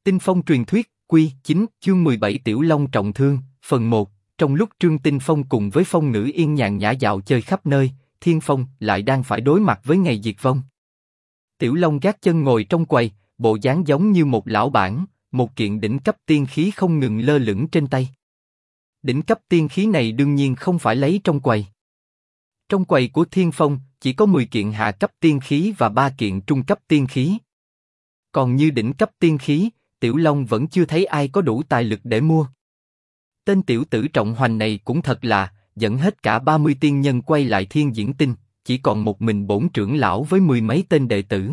Tinh Phong truyền thuyết, Quy 9, chương 17 Tiểu Long trọng thương, phần 1. Trong lúc Trương Tinh Phong cùng với Phong Ngữ Yên nhàn nhã dạo chơi khắp nơi, Thiên Phong lại đang phải đối mặt với ngày diệt vong. Tiểu Long gác chân ngồi trong quầy, bộ dáng giống như một lão bản, một kiện đỉnh cấp tiên khí không ngừng lơ lửng trên tay. Đỉnh cấp tiên khí này đương nhiên không phải lấy trong quầy. Trong quầy của Thiên Phong chỉ có 10 kiện hạ cấp tiên khí và 3 kiện trung cấp tiên khí. Còn như đỉnh cấp tiên khí, Tiểu Long vẫn chưa thấy ai có đủ tài lực để mua. Tên tiểu tử Trọng Hoành này cũng thật là, dẫn hết cả 30 tiên nhân quay lại Thiên Diễn Tinh, chỉ còn một mình bổn trưởng lão với 10 mấy tên đệ tử.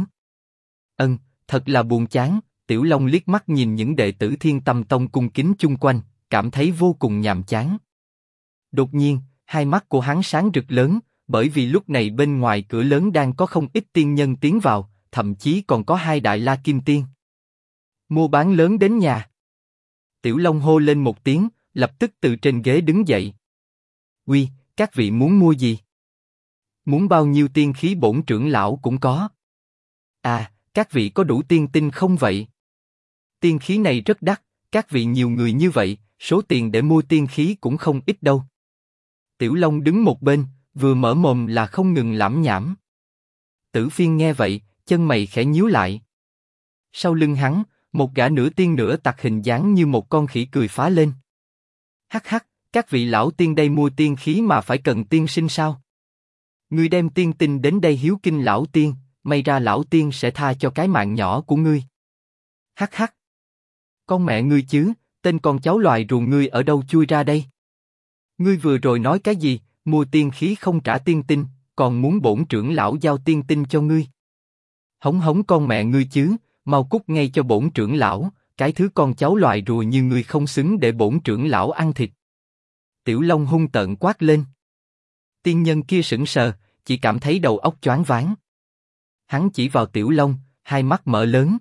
Thật là buồn chán. Tiểu Long liếc mắt nhìn những đệ tử Thiên Tâm Tông cung kính chung quanh, cảm thấy vô cùng nhàm chán. Đột nhiên, hai mắt của hắn sáng rực lớn, bởi vì lúc này bên ngoài cửa lớn đang có không ít tiên nhân tiến vào, thậm chí còn có 2 đại la kim tiên. Mua bán lớn đến nhà. Tiểu Long hô lên một tiếng, lập tức từ trên ghế đứng dậy. Uy, các vị muốn mua gì? Muốn bao nhiêu tiên khí bổn trưởng lão cũng có. À, các vị có đủ tiên tinh không vậy? Tiên khí này rất đắt, các vị nhiều người như vậy, số tiền để mua tiên khí cũng không ít đâu. Tiểu Long đứng một bên, vừa mở mồm là không ngừng lẩm nhẩm. Tử Phiên nghe vậy, chân mày khẽ nhíu lại. Sau lưng hắn, một gã nửa tiên nửa tặc hình dáng như một con khỉ cười phá lên. Hắc hắc, các vị lão tiên đây mua tiên khí mà phải cần tiên sinh sao? Ngươi đem tiên tinh đến đây hiếu kinh lão tiên, may ra lão tiên sẽ tha cho cái mạng nhỏ của ngươi. Hắc hắc. Con mẹ ngươi chứ, tên con cháu loài ruồng ngươi ở đâu chui ra đây? Ngươi vừa rồi nói cái gì, mua tiên khí không trả tiên tinh, còn muốn bổn trưởng lão giao tiên tinh cho ngươi? Hống hống con mẹ ngươi chứ, mau cút ngay cho bổn trưởng lão, cái thứ con cháu loài rùa như ngươi không xứng để bổn trưởng lão ăn thịt. Tiểu Long hung tợn quát lên. Tiên nhân kia sững sờ, chỉ cảm thấy đầu óc choáng váng. Hắn chỉ vào Tiểu Long, hai mắt mở lớn.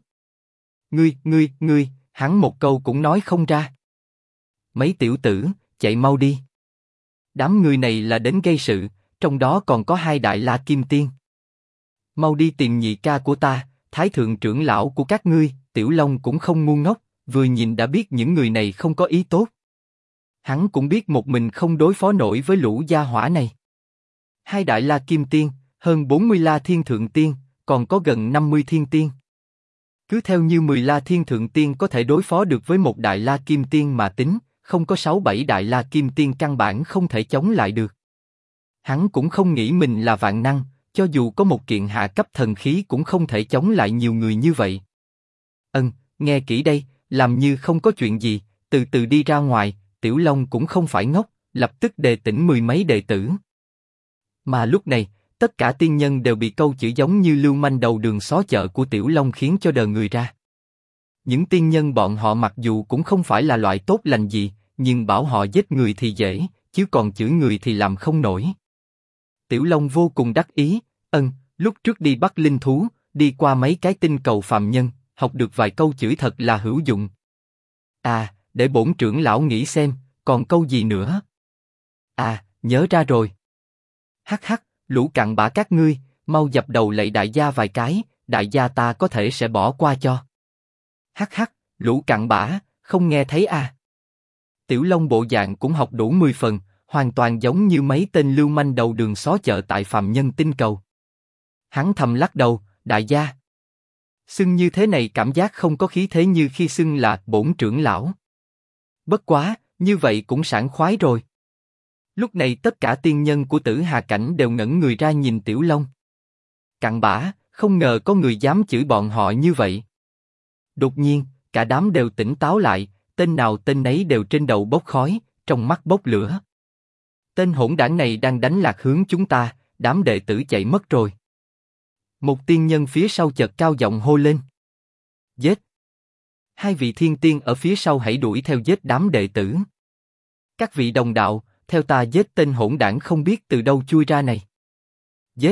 Ngươi, hắn một câu cũng nói không ra. Mấy tiểu tử, chạy mau đi. Đám người này là đến gây sự, trong đó còn có 2 đại la kim tiên. Mau đi tìm nhị ca của ta, thái thượng trưởng lão của các ngươi. Tiểu Long cũng không ngu ngốc, vừa nhìn đã biết những người này không có ý tốt. Hắn cũng biết một mình không đối phó nổi với lũ gia hỏa này. 2 đại la kim tiên, hơn 40 la thiên thượng tiên, còn có gần 50 thiên tiên. Cứ theo như 10 la thiên thượng tiên có thể đối phó được với một đại la kim tiên mà tính, không có 6-7 đại la kim tiên căn bản không thể chống lại được. Hắn cũng không nghĩ mình là vạn năng, cho dù có một kiện hạ cấp thần khí cũng không thể chống lại nhiều người như vậy. Nghe kỹ đây, làm như không có chuyện gì, từ từ đi ra ngoài. Tiểu Long cũng không phải ngốc, lập tức đề tỉnh 10 mấy đệ tử. Mà lúc này, tất cả tiên nhân đều bị câu chữ giống như lưu manh đầu đường xó chợ của Tiểu Long khiến cho đờ người ra. Những tiên nhân bọn họ mặc dù cũng không phải là loại tốt lành gì, nhưng bảo họ giết người thì dễ, chứ còn chửi người thì làm không nổi. Tiểu Long vô cùng đắc ý. Lúc trước đi bắt linh thú, đi qua mấy cái tinh cầu phàm nhân, học được vài câu chửi thật là hữu dụng. À, để bổn trưởng lão nghĩ xem, còn câu gì nữa? À, nhớ ra rồi. Hắc hắc, lũ cặn bã các ngươi, mau dập đầu lạy đại gia vài cái, đại gia ta có thể sẽ bỏ qua cho. Hắc hắc, lũ cặn bã, không nghe thấy à? Tiểu Long bộ dạng cũng học đủ 10 phần, hoàn toàn giống như mấy tên lưu manh đầu đường xó chợ tại phàm nhân tinh cầu. Hắn thầm lắc đầu, đại gia. Xưng như thế này cảm giác không có khí thế như khi xưng là bổn trưởng lão. Bất quá, như vậy cũng sảng khoái rồi. Lúc này tất cả tiên nhân của Tử Hà Cảnh đều ngẩng người ra nhìn Tiểu Long. Cặn bã, không ngờ có người dám chửi bọn họ như vậy. Đột nhiên, cả đám đều tỉnh táo lại, tên nào tên nấy đều trên đầu bốc khói, trong mắt bốc lửa. Tên hỗn đảng này đang đánh lạc hướng chúng ta, đám đệ tử chạy mất rồi. Một tiên nhân phía sau chợt cao giọng hô lên. Giết! 2 vị thiên tiên ở phía sau hãy đuổi theo giết đám đệ tử. Các vị đồng đạo, theo ta giết tên hỗn đảng không biết từ đâu chui ra này. Giết!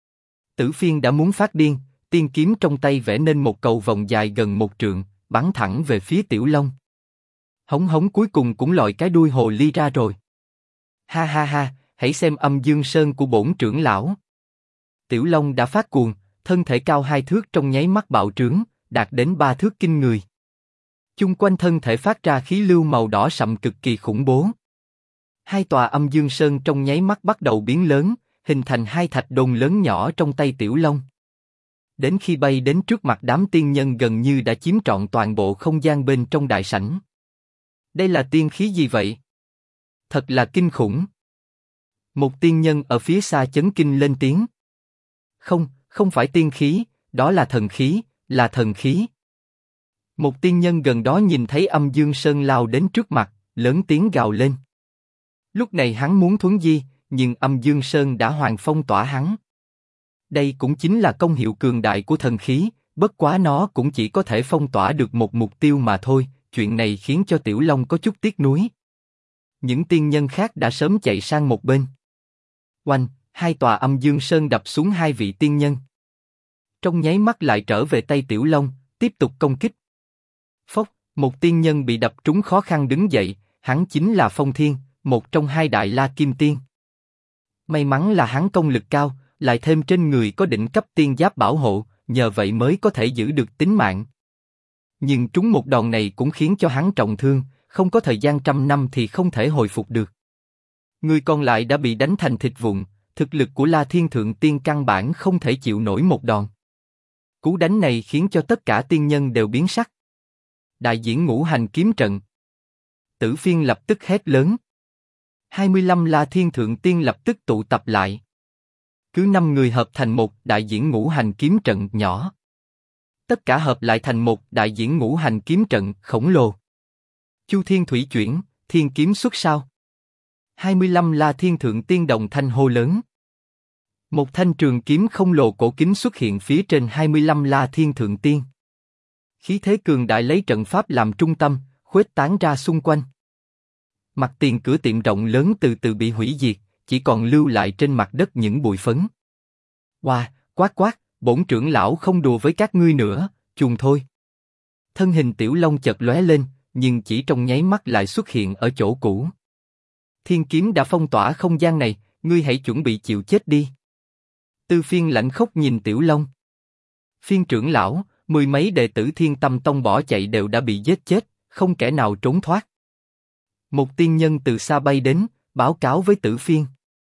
Tử Phiên đã muốn phát điên, tiên kiếm trong tay vẽ nên một cầu vòng dài gần 1 trượng, bắn thẳng về phía Tiểu Long. Hống hống cuối cùng cũng lòi cái đuôi hồ ly ra rồi. Ha ha ha, hãy xem Âm Dương Sơn của bổn trưởng lão. Tiểu Long đã phát cuồng, thân thể cao 2 thước trong nháy mắt bạo trướng, đạt đến 3 thước kinh người. Chung quanh thân thể phát ra khí lưu màu đỏ sậm cực kỳ khủng bố. Hai tòa âm dương sơn trong nháy mắt bắt đầu biến lớn, hình thành hai thạch đồn lớn nhỏ trong tay Tiểu Long. Đến khi bay đến trước mặt đám tiên nhân gần như đã chiếm trọn toàn bộ không gian bên trong đại sảnh. Đây là tiên khí gì vậy? Thật là kinh khủng. Một tiên nhân ở phía xa chấn kinh lên tiếng. Không, không phải tiên khí, đó là thần khí, là thần khí. Một tiên nhân gần đó nhìn thấy âm dương sơn lao đến trước mặt, lớn tiếng gào lên. Lúc này hắn muốn thuấn di, nhưng âm dương sơn đã hoàn phong tỏa hắn. Đây cũng chính là công hiệu cường đại của thần khí, bất quá nó cũng chỉ có thể phong tỏa được một mục tiêu mà thôi, chuyện này khiến cho Tiểu Long có chút tiếc nuối. Những tiên nhân khác đã sớm chạy sang một bên. Oanh, hai tòa âm dương sơn đập xuống hai vị tiên nhân. Trong nháy mắt lại trở về tay Tiểu Long, tiếp tục công kích. Phốc, một tiên nhân bị đập trúng khó khăn đứng dậy, hắn chính là Phong Thiên, một trong hai đại La Kim Tiên. May mắn là hắn công lực cao, lại thêm trên người có đỉnh cấp tiên giáp bảo hộ, nhờ vậy mới có thể giữ được tính mạng. Nhưng trúng một đòn này cũng khiến cho hắn trọng thương, không có thời gian 100 năm thì không thể hồi phục được. Người còn lại đã bị đánh thành thịt vụn, thực lực của La Thiên Thượng Tiên căn bản không thể chịu nổi một đòn. Cú đánh này khiến cho tất cả tiên nhân đều biến sắc. Đại diễn ngũ hành kiếm trận. Tử Phiên lập tức hét lớn. 25 La Thiên Thượng Tiên lập tức tụ tập lại. Cứ 5 người hợp thành một đại diễn ngũ hành kiếm trận nhỏ. Tất cả hợp lại thành một đại diễn ngũ hành kiếm trận khổng lồ. Chu Thiên Thủy chuyển, thiên kiếm xuất sao. 25 La Thiên Thượng Tiên đồng thanh hô lớn. Một thanh trường kiếm không lồ cổ kính xuất hiện phía trên 25 La Thiên Thượng Tiên. Khí thế cường đại lấy trận pháp làm trung tâm, khuếch tán ra xung quanh. Mặt tiền cửa tiệm rộng lớn từ từ bị hủy diệt, chỉ còn lưu lại trên mặt đất những bụi phấn. Wow, quát quát, bổn trưởng lão không đùa với các ngươi nữa, chuồn thôi. Thân hình Tiểu Long chợt lóe lên, nhưng chỉ trong nháy mắt lại xuất hiện ở chỗ cũ. Thiên kiếm đã phong tỏa không gian này, ngươi hãy chuẩn bị chịu chết đi. Tư Phiên lạnh khốc nhìn Tiểu Long. Phiên trưởng lão, 10 mấy đệ tử Thiên Tâm Tông bỏ chạy đều đã bị giết chết, không kẻ nào trốn thoát. Một tiên nhân từ xa bay đến, báo cáo với Tử Phiên.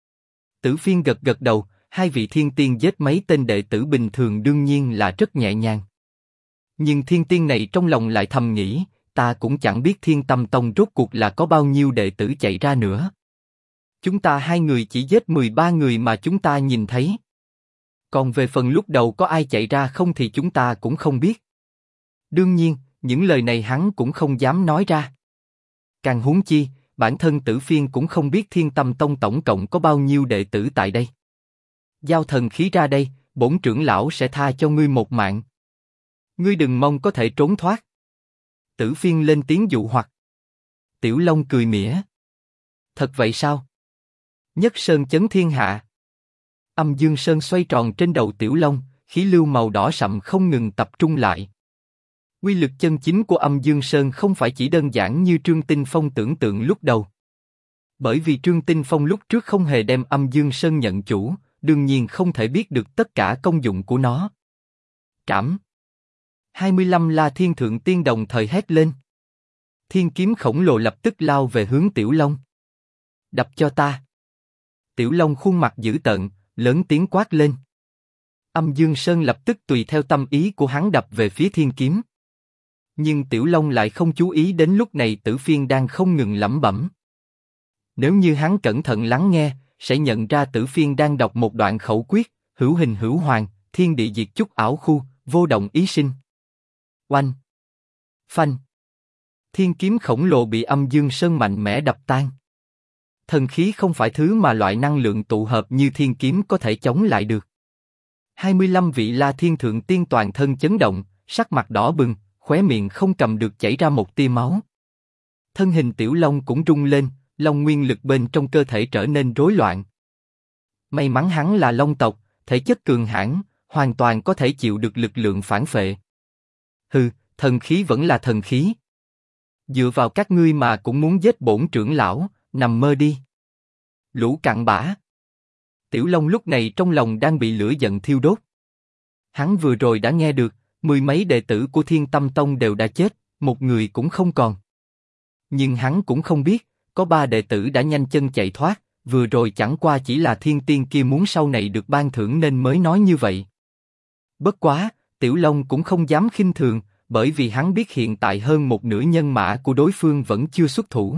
Tử Phiên gật gật đầu, hai vị thiên tiên giết mấy tên đệ tử bình thường đương nhiên là rất nhẹ nhàng. Nhưng thiên tiên này trong lòng lại thầm nghĩ, ta cũng chẳng biết Thiên Tâm Tông rốt cuộc là có bao nhiêu đệ tử chạy ra nữa. Chúng ta hai người chỉ giết 13 người mà chúng ta nhìn thấy. Còn về phần lúc đầu có ai chạy ra không thì chúng ta cũng không biết. Đương nhiên, những lời này hắn cũng không dám nói ra. Càng huống chi, bản thân Tử Phiên cũng không biết Thiên Tâm Tông tổng cộng có bao nhiêu đệ tử tại đây. Giao thần khí ra đây, bổn trưởng lão sẽ tha cho ngươi một mạng. Ngươi đừng mong có thể trốn thoát. Tử Phiên lên tiếng dụ hoặc. Tiểu Long cười mỉa. Thật vậy sao? Nhất sơn chấn thiên hạ. Âm dương sơn xoay tròn trên đầu Tiểu Long, khí lưu màu đỏ sậm không ngừng tập trung lại. Quy lực chân chính của âm dương sơn không phải chỉ đơn giản như Trương Tinh Phong tưởng tượng lúc đầu. Bởi vì Trương Tinh Phong lúc trước không hề đem âm dương sơn nhận chủ, đương nhiên không thể biết được tất cả công dụng của nó. Trảm. 25 La Thiên Thượng Tiên đồng thời hét lên. Thiên kiếm khổng lồ lập tức lao về hướng Tiểu Long. Đập cho ta. Tiểu Long khuôn mặt dữ tợn, lớn tiếng quát lên. Âm Dương Sơn lập tức tùy theo tâm ý của hắn đập về phía thiên kiếm. Nhưng Tiểu Long lại không chú ý đến lúc này Tử Phiên đang không ngừng lẩm bẩm. Nếu như hắn cẩn thận lắng nghe, sẽ nhận ra Tử Phiên đang đọc một đoạn khẩu quyết, hữu hình hữu hoàng, thiên địa diệt chúc ảo khu, vô động ý sinh. Oanh! Phanh! Thiên kiếm khổng lồ bị Âm Dương Sơn mạnh mẽ đập tan. Thần khí không phải thứ mà loại năng lượng tụ hợp như thiên kiếm có thể chống lại được. 25 vị La Thiên Thượng Tiên toàn thân chấn động, sắc mặt đỏ bừng, khóe miệng không cầm được chảy ra một tia máu. Thân hình Tiểu Long cũng rung lên, long nguyên lực bên trong cơ thể trở nên rối loạn. May mắn hắn là Long tộc, thể chất cường hãn, hoàn toàn có thể chịu được lực lượng phản phệ. Hừ, thần khí vẫn là thần khí. Dựa vào các ngươi mà cũng muốn giết bổn trưởng lão, nằm mơ đi. Lũ cặn bã. Tiểu Long lúc này trong lòng đang bị lửa giận thiêu đốt. Hắn vừa rồi đã nghe được, 10 mấy đệ tử của Thiên Tâm Tông đều đã chết, một người cũng không còn. Nhưng hắn cũng không biết, có 3 đệ tử đã nhanh chân chạy thoát, vừa rồi chẳng qua chỉ là thiên tiên kia muốn sau này được ban thưởng nên mới nói như vậy. Bất quá, Tiểu Long cũng không dám khinh thường, bởi vì hắn biết hiện tại hơn một nửa nhân mã của đối phương vẫn chưa xuất thủ.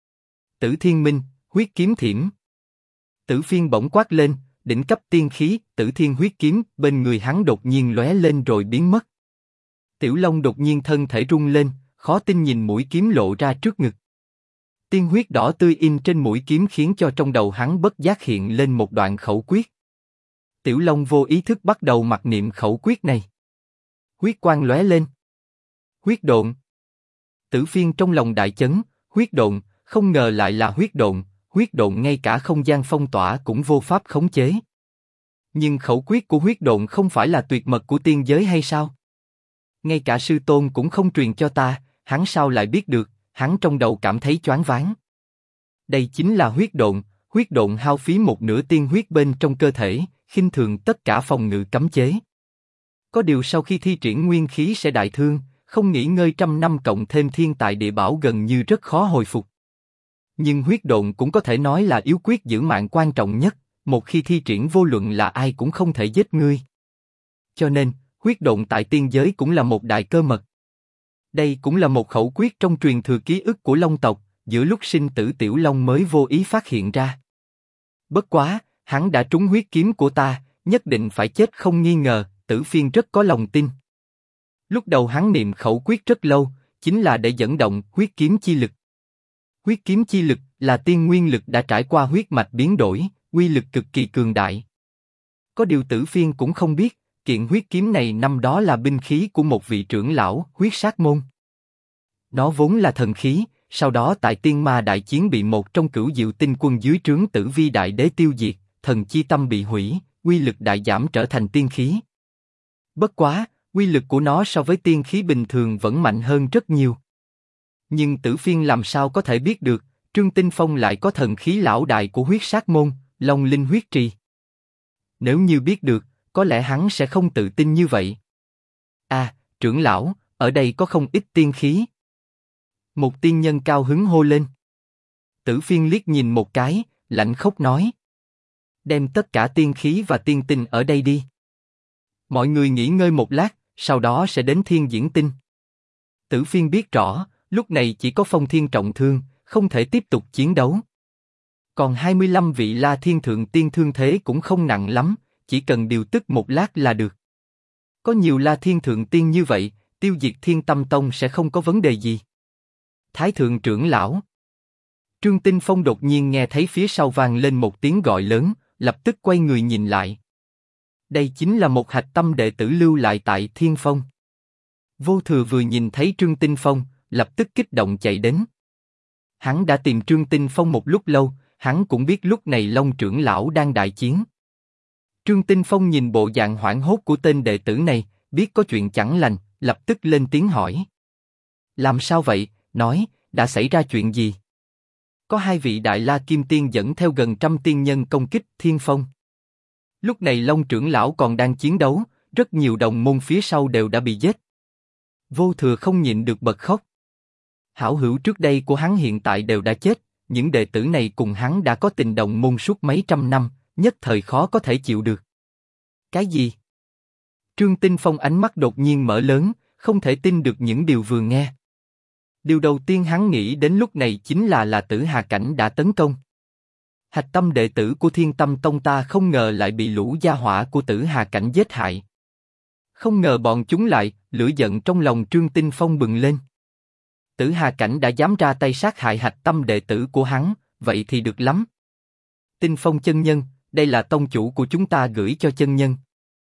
Tử Thiên Minh, huyết kiếm thiểm. Tử Phiên bỗng quát lên, đỉnh cấp tiên khí, Tử Thiên huyết kiếm, bên người hắn đột nhiên lóe lên rồi biến mất. Tiểu Long đột nhiên thân thể rung lên, khó tin nhìn mũi kiếm lộ ra trước ngực. Tiên huyết đỏ tươi in trên mũi kiếm khiến cho trong đầu hắn bất giác hiện lên một đoạn khẩu quyết. Tiểu Long vô ý thức bắt đầu mặc niệm khẩu quyết này. Huyết quang lóe lên. Huyết độn. Tử Phiên trong lòng đại chấn, huyết độn, không ngờ lại là huyết độn ngay cả không gian phong tỏa cũng vô pháp khống chế. Nhưng khẩu quyết của huyết độn không phải là tuyệt mật của tiên giới hay sao? Ngay cả sư tôn cũng không truyền cho ta, hắn sao lại biết được? Hắn trong đầu cảm thấy choáng váng. Đây chính là huyết độn hao phí một nửa tiên huyết bên trong cơ thể, khinh thường tất cả phòng ngự cấm chế. Có điều sau khi thi triển nguyên khí sẽ đại thương, không nghỉ ngơi trăm năm cộng thêm thiên tài địa bảo gần như rất khó hồi phục. Nhưng huyết độn cũng có thể nói là yếu quyết giữ mạng quan trọng nhất, một khi thi triển vô luận là ai cũng không thể giết ngươi. Cho nên, huyết độn tại tiên giới cũng là một đại cơ mật. Đây cũng là một khẩu quyết trong truyền thừa ký ức của Long tộc, giữa lúc sinh tử Tiểu Long mới vô ý phát hiện ra. Bất quá, hắn đã trúng huyết kiếm của ta, nhất định phải chết không nghi ngờ, Tử Phiên rất có lòng tin. Lúc đầu hắn niệm khẩu quyết rất lâu, chính là để dẫn động huyết kiếm chi lực. Huyết kiếm chi lực là tiên nguyên lực đã trải qua huyết mạch biến đổi, uy lực cực kỳ cường đại. Có điều Tử Phiên cũng không biết, kiện huyết kiếm này năm đó là binh khí của một vị trưởng lão huyết sát môn. Nó vốn là thần khí, sau đó tại Tiên Ma đại chiến bị một trong cửu diệu tinh quân dưới trướng Tử Vi đại đế tiêu diệt, thần chi tâm bị hủy, uy lực đại giảm trở thành tiên khí. Bất quá, uy lực của nó so với tiên khí bình thường vẫn mạnh hơn rất nhiều. Nhưng Tử Phiên làm sao có thể biết được, Trương Tinh Phong lại có thần khí lão đại của huyết sát môn, Long Linh huyết trì. Nếu như biết được, có lẽ hắn sẽ không tự tin như vậy. À, trưởng lão, ở đây có không ít tiên khí. Một tiên nhân cao hứng hô lên. Tử Phiên liếc nhìn một cái, lạnh khóc nói. Đem tất cả tiên khí và tiên tinh ở đây đi. Mọi người nghỉ ngơi một lát, sau đó sẽ đến Thiên Diễn Tinh. Tử Phiên biết rõ, lúc này chỉ có Phong Thiên trọng thương, không thể tiếp tục chiến đấu. Còn 25 vị La Thiên Thượng Tiên thương thế cũng không nặng lắm, chỉ cần điều tức một lát là được. Có nhiều La Thiên Thượng Tiên như vậy, tiêu diệt Thiên Tâm Tông sẽ không có vấn đề gì. Thái Thượng trưởng lão. Trương Tinh Phong đột nhiên nghe thấy phía sau vang lên một tiếng gọi lớn, lập tức quay người nhìn lại. Đây chính là một hạch tâm đệ tử lưu lại tại Thiên Phong. Vô Thừa vừa nhìn thấy Trương Tinh Phong, lập tức kích động chạy đến. Hắn đã tìm Trương Tinh Phong một lúc lâu, hắn cũng biết lúc này Long trưởng lão đang đại chiến. Trương Tinh Phong nhìn bộ dạng hoảng hốt của tên đệ tử này, biết có chuyện chẳng lành, lập tức lên tiếng hỏi. Làm sao vậy? Nói, đã xảy ra chuyện gì? Có 2 vị Đại La Kim Tiên dẫn theo gần 100 tiên nhân công kích Thiên Phong. Lúc này Long trưởng lão còn đang chiến đấu, rất nhiều đồng môn phía sau đều đã bị giết. Vô Thừa không nhịn được bật khóc. Hảo hữu trước đây của hắn hiện tại đều đã chết, những đệ tử này cùng hắn đã có tình đồng môn suốt mấy trăm năm, nhất thời khó có thể chịu được. Cái gì? Trương Tinh Phong ánh mắt đột nhiên mở lớn, không thể tin được những điều vừa nghe. Điều đầu tiên hắn nghĩ đến lúc này chính là Tử Hà Cảnh đã tấn công. Hạch tâm đệ tử của Thiên Tâm Tông ta không ngờ lại bị lũ gia hỏa của Tử Hà Cảnh giết hại. Không ngờ bọn chúng lại, lửa giận trong lòng Trương Tinh Phong bừng lên. Tử Hà Cảnh đã dám ra tay sát hại hạch tâm đệ tử của hắn, vậy thì được lắm. Tinh Phong chân nhân, đây là tông chủ của chúng ta gửi cho chân nhân.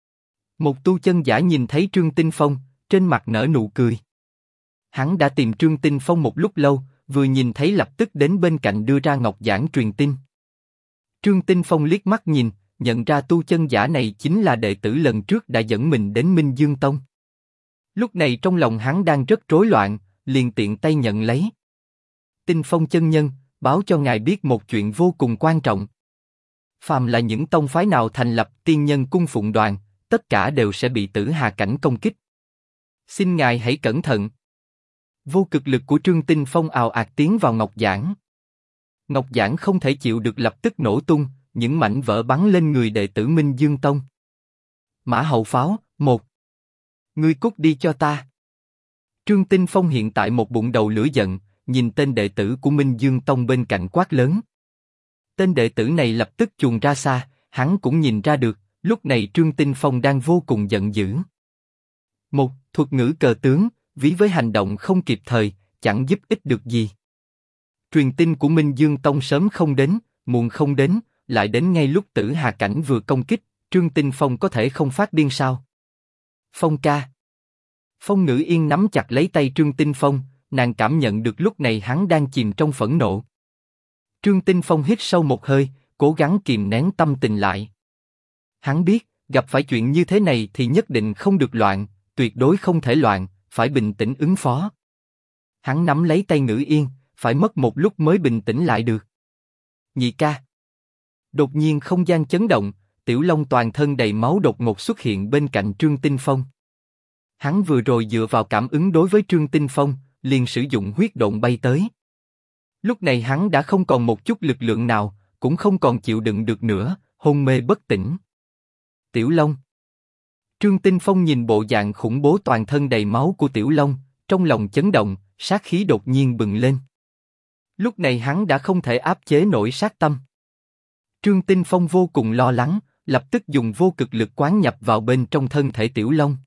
Một tu chân giả nhìn thấy Trương Tinh Phong, trên mặt nở nụ cười. Hắn đã tìm Trương Tinh Phong một lúc lâu, vừa nhìn thấy lập tức đến bên cạnh đưa ra ngọc giản truyền tin. Trương Tinh Phong liếc mắt nhìn, nhận ra tu chân giả này chính là đệ tử lần trước đã dẫn mình đến Minh Dương Tông. Lúc này trong lòng hắn đang rất rối loạn, liền tiện tay nhận lấy. Tinh Phong chân nhân, báo cho ngài biết một chuyện vô cùng quan trọng. Phàm là những tông phái nào thành lập tiên nhân cung phụng đoàn, tất cả đều sẽ bị Tử Hà Cảnh công kích. Xin ngài hãy cẩn thận. Vô cực lực của Trương Tinh Phong ào ạt tiến vào ngọc giản. Ngọc giản không thể chịu được lập tức nổ tung, những mảnh vỡ bắn lên người đệ tử Minh Dương Tông. Mã hậu pháo, một. Ngươi cút đi cho ta. Trương Tinh Phong hiện tại một bụng đầu lửa giận, nhìn tên đệ tử của Minh Dương Tông bên cạnh quát lớn. Tên đệ tử này lập tức chuồn ra xa, hắn cũng nhìn ra được, lúc này Trương Tinh Phong đang vô cùng giận dữ. Một, thuật ngữ cờ tướng, ví với hành động không kịp thời, chẳng giúp ích được gì. Truyền tin của Minh Dương Tông sớm không đến, muộn không đến, lại đến ngay lúc Tử Hà Cảnh vừa công kích, Trương Tinh Phong có thể không phát điên sao? Phong ca. Phong Ngữ Yên nắm chặt lấy tay Trương Tinh Phong, nàng cảm nhận được lúc này hắn đang chìm trong phẫn nộ. Trương Tinh Phong hít sâu một hơi, cố gắng kìm nén tâm tình lại. Hắn biết, gặp phải chuyện như thế này thì nhất định không được loạn, tuyệt đối không thể loạn, phải bình tĩnh ứng phó. Hắn nắm lấy tay Ngữ Yên, phải mất một lúc mới bình tĩnh lại được. Nhị ca. Đột nhiên không gian chấn động, Tiểu Long toàn thân đầy máu đột ngột xuất hiện bên cạnh Trương Tinh Phong. Hắn vừa rồi dựa vào cảm ứng đối với Trương Tinh Phong, liền sử dụng huyết độn bay tới. Lúc này hắn đã không còn một chút lực lượng nào, cũng không còn chịu đựng được nữa, hôn mê bất tỉnh. Tiểu Long. Trương Tinh Phong nhìn bộ dạng khủng bố toàn thân đầy máu của Tiểu Long, trong lòng chấn động, sát khí đột nhiên bừng lên. Lúc này hắn đã không thể áp chế nổi sát tâm. Trương Tinh Phong vô cùng lo lắng, lập tức dùng vô cực lực quán nhập vào bên trong thân thể Tiểu Long.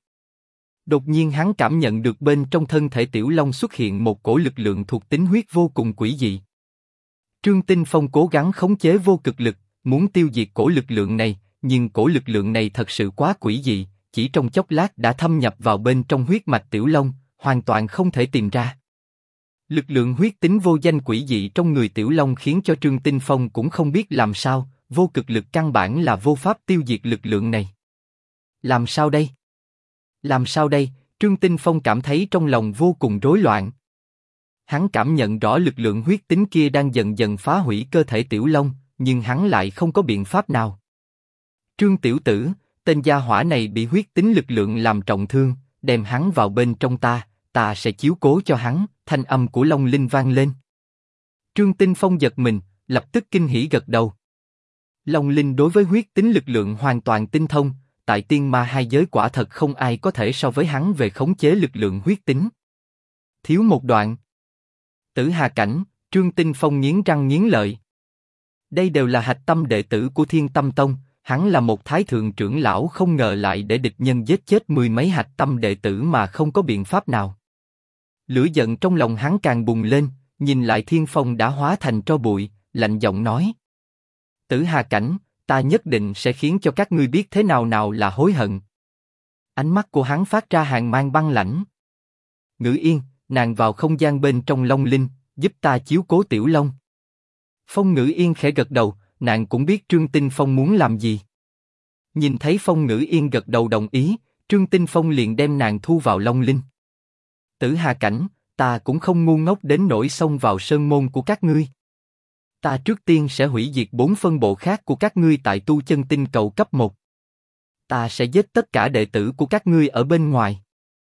Đột nhiên hắn cảm nhận được bên trong thân thể Tiểu Long xuất hiện một cổ lực lượng thuộc tính huyết vô cùng quỷ dị. Trương Tinh Phong cố gắng khống chế vô cực lực, muốn tiêu diệt cổ lực lượng này, nhưng cổ lực lượng này thật sự quá quỷ dị, chỉ trong chốc lát đã thâm nhập vào bên trong huyết mạch Tiểu Long, hoàn toàn không thể tìm ra. Lực lượng huyết tính vô danh quỷ dị trong người Tiểu Long khiến cho Trương Tinh Phong cũng không biết làm sao, vô cực lực căn bản là vô pháp tiêu diệt lực lượng này. Làm sao đây? Làm sao đây? Trương Tinh Phong cảm thấy trong lòng vô cùng rối loạn. Hắn cảm nhận rõ lực lượng huyết tính kia đang dần dần phá hủy cơ thể Tiểu Long, nhưng hắn lại không có biện pháp nào. Trương tiểu tử, tên gia hỏa này bị huyết tính lực lượng làm trọng thương, đem hắn vào bên trong ta sẽ chiếu cố cho hắn. Thanh âm của Long Linh vang lên. Trương Tinh Phong giật mình, lập tức kinh hỉ gật đầu. Long Linh đối với huyết tính lực lượng hoàn toàn tinh thông, tại tiên ma hai giới quả thật không ai có thể so với hắn về khống chế lực lượng huyết tính. Thiếu một đoạn. Tử Hà Cảnh, Trương Tinh Phong nghiến răng nghiến lợi. Đây đều là hạch tâm đệ tử của Thiên Tâm Tông, hắn là một thái thượng trưởng lão không ngờ lại để địch nhân giết chết mười mấy hạch tâm đệ tử mà không có biện pháp nào. Lửa giận trong lòng hắn càng bùng lên, nhìn lại Thiên Phong đã hóa thành tro bụi, lạnh giọng nói. Tử Hà Cảnh, ta nhất định sẽ khiến cho các ngươi biết thế nào là hối hận. Ánh mắt của hắn phát ra hàn mang băng lãnh. Ngữ Yên, nàng vào không gian bên trong Long Linh, giúp ta chiếu cố Tiểu Long. Phong Ngữ Yên khẽ gật đầu, nàng cũng biết Trương Tinh Phong muốn làm gì. Nhìn thấy Phong Ngữ Yên gật đầu đồng ý, Trương Tinh Phong liền đem nàng thu vào Long Linh. Tử Hà Cảnh, ta cũng không ngu ngốc đến nỗi xông vào sơn môn của các ngươi. Ta trước tiên sẽ hủy diệt 4 phân bộ khác của các ngươi tại tu chân tinh cầu cấp 1. Ta sẽ giết tất cả đệ tử của các ngươi ở bên ngoài.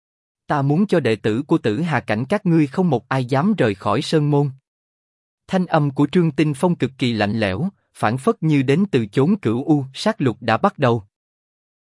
Ta muốn cho đệ tử của Tử Hà Cảnh các ngươi không một ai dám rời khỏi sơn môn. Thanh âm của Trương Tinh Phong cực kỳ lạnh lẽo, phảng phất như đến từ chốn cửu u, sát lục đã bắt đầu.